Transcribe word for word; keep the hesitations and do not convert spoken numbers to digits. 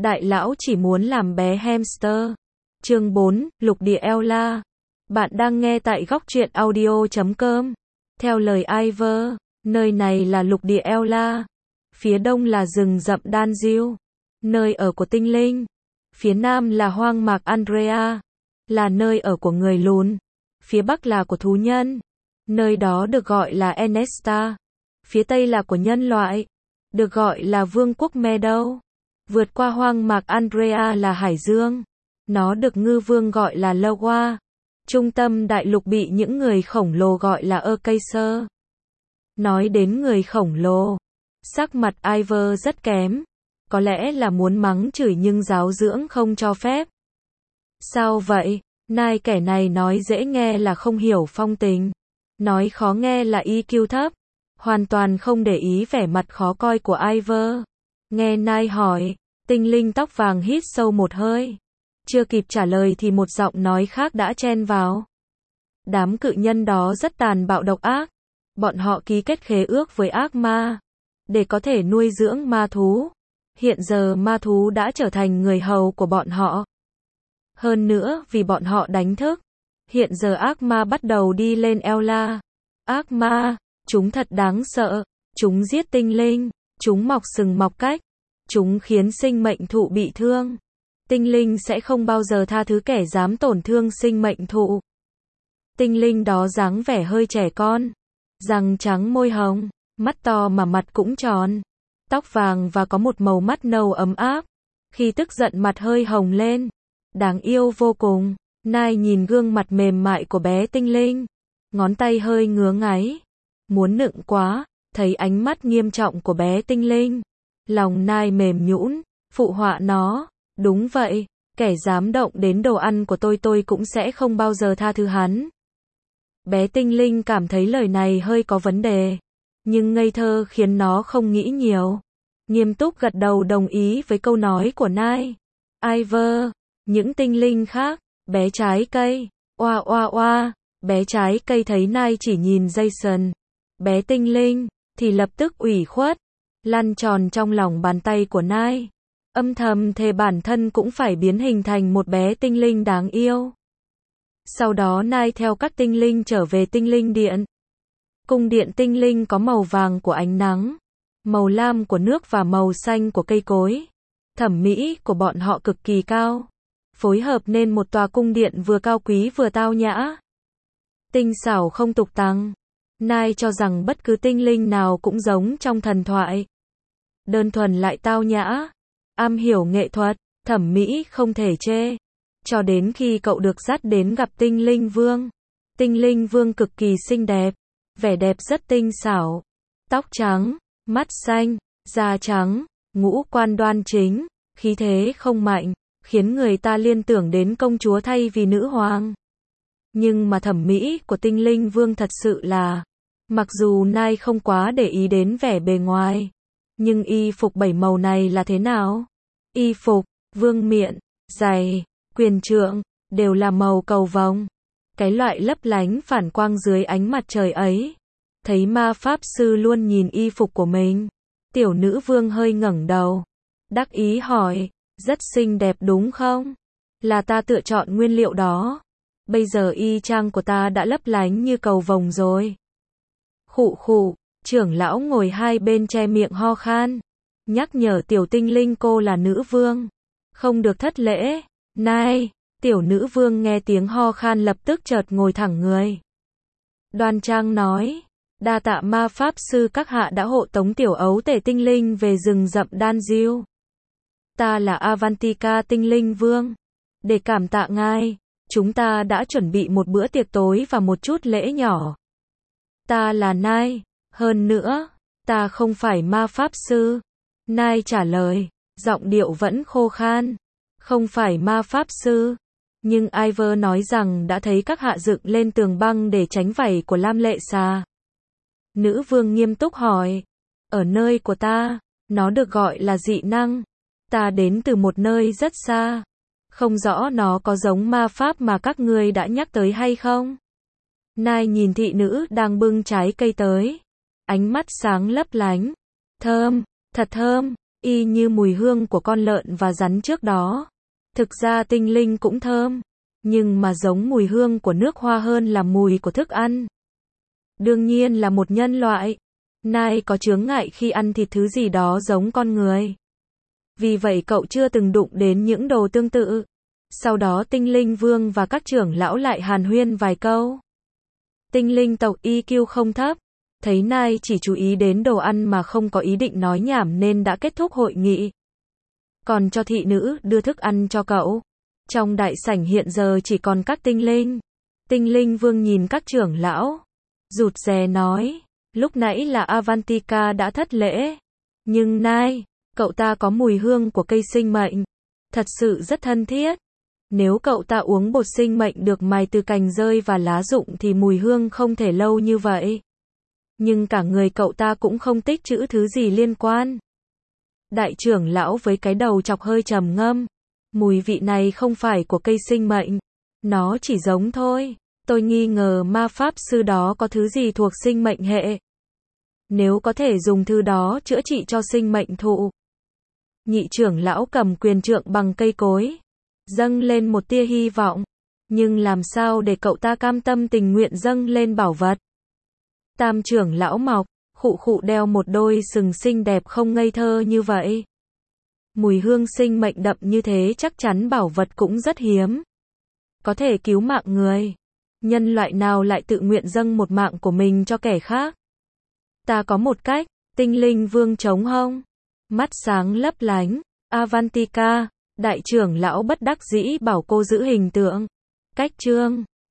Đại lão chỉ muốn làm bé hamster. Chương bốn, Lục địa Ella. Bạn đang nghe tại góc truyện audio chấm com. Theo lời Ivor, nơi này là lục địa Ella. Phía đông là rừng rậm Danziel, nơi ở của tinh linh. Phía nam là hoang mạc Andrea, là nơi ở của người lùn. Phía bắc là của thú nhân, nơi đó được gọi là Enesta. Phía tây là của nhân loại, được gọi là vương quốc Meadow. Vượt qua hoang mạc Andrea là hải dương, nó được ngư vương gọi là Loa. Trung tâm đại lục bị những người khổng lồ gọi là Acacia. Nói đến người khổng lồ, sắc mặt Ivor rất kém. Có lẽ là muốn mắng chửi nhưng giáo dưỡng không cho phép. Sao vậy? Nai kẻ này nói dễ nghe là không hiểu phong tình, nói khó nghe là i kiu thấp, hoàn toàn không để ý vẻ mặt khó coi của Ivor. Nghe Nai hỏi, tinh linh tóc vàng hít sâu một hơi. Chưa kịp trả lời thì một giọng nói khác đã chen vào. Đám cự nhân đó rất tàn bạo độc ác. Bọn họ ký kết khế ước với ác ma, để có thể nuôi dưỡng ma thú. Hiện giờ ma thú đã trở thành người hầu của bọn họ. Hơn nữa vì bọn họ đánh thức, hiện giờ ác ma bắt đầu đi lên Ella. Ác ma, chúng thật đáng sợ. Chúng giết tinh linh, chúng mọc sừng mọc cách, chúng khiến sinh mệnh thụ bị thương. Tinh linh sẽ không bao giờ tha thứ kẻ dám tổn thương sinh mệnh thụ. Tinh linh đó dáng vẻ hơi trẻ con, răng trắng môi hồng, mắt to mà mặt cũng tròn, tóc vàng và có một màu mắt nâu ấm áp. Khi tức giận mặt hơi hồng lên, đáng yêu vô cùng. Nai nhìn gương mặt mềm mại của bé tinh linh, ngón tay hơi ngứa ngáy, muốn nựng quá. Thấy ánh mắt nghiêm trọng của bé tinh linh, lòng Nai mềm nhũn, phụ họa nó. Đúng vậy, kẻ dám động đến đồ ăn của tôi tôi cũng sẽ không bao giờ tha thứ hắn. Bé tinh linh cảm thấy lời này hơi có vấn đề, nhưng ngây thơ khiến nó không nghĩ nhiều. Nghiêm túc gật đầu đồng ý với câu nói của Nai. Ivor, những tinh linh khác, bé trái cây, oa oa oa, bé trái cây thấy Nai chỉ nhìn Jason, bé tinh linh, thì lập tức ủy khuất, lăn tròn trong lòng bàn tay của Nai. Âm thầm thề bản thân cũng phải biến hình thành một bé tinh linh đáng yêu. Sau đó Nai theo các tinh linh trở về tinh linh điện. Cung điện tinh linh có màu vàng của ánh nắng, màu lam của nước và màu xanh của cây cối. Thẩm mỹ của bọn họ cực kỳ cao, phối hợp nên một tòa cung điện vừa cao quý vừa tao nhã. Tinh xảo không tục tằng. Nai cho rằng bất cứ tinh linh nào cũng giống trong thần thoại. Đơn thuần lại tao nhã, am hiểu nghệ thuật, thẩm mỹ không thể chê. Cho đến khi cậu được dắt đến gặp tinh linh vương. Tinh linh vương cực kỳ xinh đẹp, vẻ đẹp rất tinh xảo. Tóc trắng, mắt xanh, da trắng, ngũ quan đoan chính, khí thế không mạnh, khiến người ta liên tưởng đến công chúa thay vì nữ hoàng. Nhưng mà thẩm mỹ của tinh linh vương thật sự là, mặc dù Nai không quá để ý đến vẻ bề ngoài, nhưng y phục bảy màu này là thế nào? Y phục, vương miện, giày, quyền trượng, đều là màu cầu vồng. Cái loại lấp lánh phản quang dưới ánh mặt trời ấy. Thấy ma pháp sư luôn nhìn y phục của mình. Tiểu nữ vương hơi ngẩng đầu, đắc ý hỏi, rất xinh đẹp đúng không? Là ta lựa chọn nguyên liệu đó. Bây giờ y trang của ta đã lấp lánh như cầu vồng rồi. Khụ khụ, trưởng lão ngồi hai bên che miệng ho khan, nhắc nhở tiểu tinh linh cô là nữ vương, không được thất lễ. Nai, tiểu nữ vương nghe tiếng ho khan lập tức chợt ngồi thẳng người. Đoan trang nói, đa tạ ma pháp sư các hạ đã hộ tống tiểu ấu tể tinh linh về rừng rậm Danziel. Ta là Avantika tinh linh vương. Để cảm tạ ngài, chúng ta đã chuẩn bị một bữa tiệc tối và một chút lễ nhỏ. Ta là Nai, hơn nữa, ta không phải ma pháp sư. Nai trả lời, giọng điệu vẫn khô khan. Không phải ma pháp sư. Nhưng Ivor nói rằng đã thấy các hạ dựng lên tường băng để tránh vảy của lam lệ xà. Nữ vương nghiêm túc hỏi, ở nơi của ta, nó được gọi là dị năng. Ta đến từ một nơi rất xa. Không rõ nó có giống ma pháp mà các ngươi đã nhắc tới hay không? Nai nhìn thị nữ đang bưng trái cây tới. Ánh mắt sáng lấp lánh. Thơm, thật thơm. y như mùi hương của con lợn và rắn trước đó. Thực ra tinh linh cũng thơm, nhưng mà giống mùi hương của nước hoa hơn là mùi của thức ăn. Đương nhiên là một nhân loại, Nai có chướng ngại khi ăn thịt thứ gì đó giống con người. Vì vậy cậu chưa từng đụng đến những đồ tương tự. Sau đó tinh linh vương và các trưởng lão lại hàn huyên vài câu. Tinh linh tộc i kiu không thấp, thấy Nai chỉ chú ý đến đồ ăn mà không có ý định nói nhảm nên đã kết thúc hội nghị. Còn cho thị nữ đưa thức ăn cho cậu. Trong đại sảnh hiện giờ chỉ còn các tinh linh. Tinh linh vương nhìn các trưởng lão, rụt rè nói, lúc nãy là Avantika đã thất lễ. Nhưng Nai, cậu ta có mùi hương của cây sinh mệnh. Thật sự rất thân thiết. Nếu cậu ta uống bột sinh mệnh được mài từ cành rơi và lá rụng thì mùi hương không thể lâu như vậy. Nhưng cả người cậu ta cũng không tích trữ thứ gì liên quan. Đại trưởng lão với cái đầu chọc hơi trầm ngâm. Mùi vị này không phải của cây sinh mệnh. Nó chỉ giống thôi. Tôi nghi ngờ ma pháp sư đó có thứ gì thuộc sinh mệnh hệ. Nếu có thể dùng thứ đó chữa trị cho sinh mệnh thụ. Nhị trưởng lão cầm quyền trượng bằng cây cối, dâng lên một tia hy vọng. Nhưng làm sao để cậu ta cam tâm tình nguyện dâng lên bảo vật? Tam trưởng lão mọc, khụ khụ đeo một đôi sừng xinh đẹp không ngây thơ như vậy. Mùi hương sinh mệnh đậm như thế chắc chắn bảo vật cũng rất hiếm. Có thể cứu mạng người. Nhân loại nào lại tự nguyện dâng một mạng của mình cho kẻ khác? Ta có một cách, tinh linh vương trống hông. Mắt sáng lấp lánh. Avantika, đại trưởng lão bất đắc dĩ bảo cô giữ hình tượng. Cách chương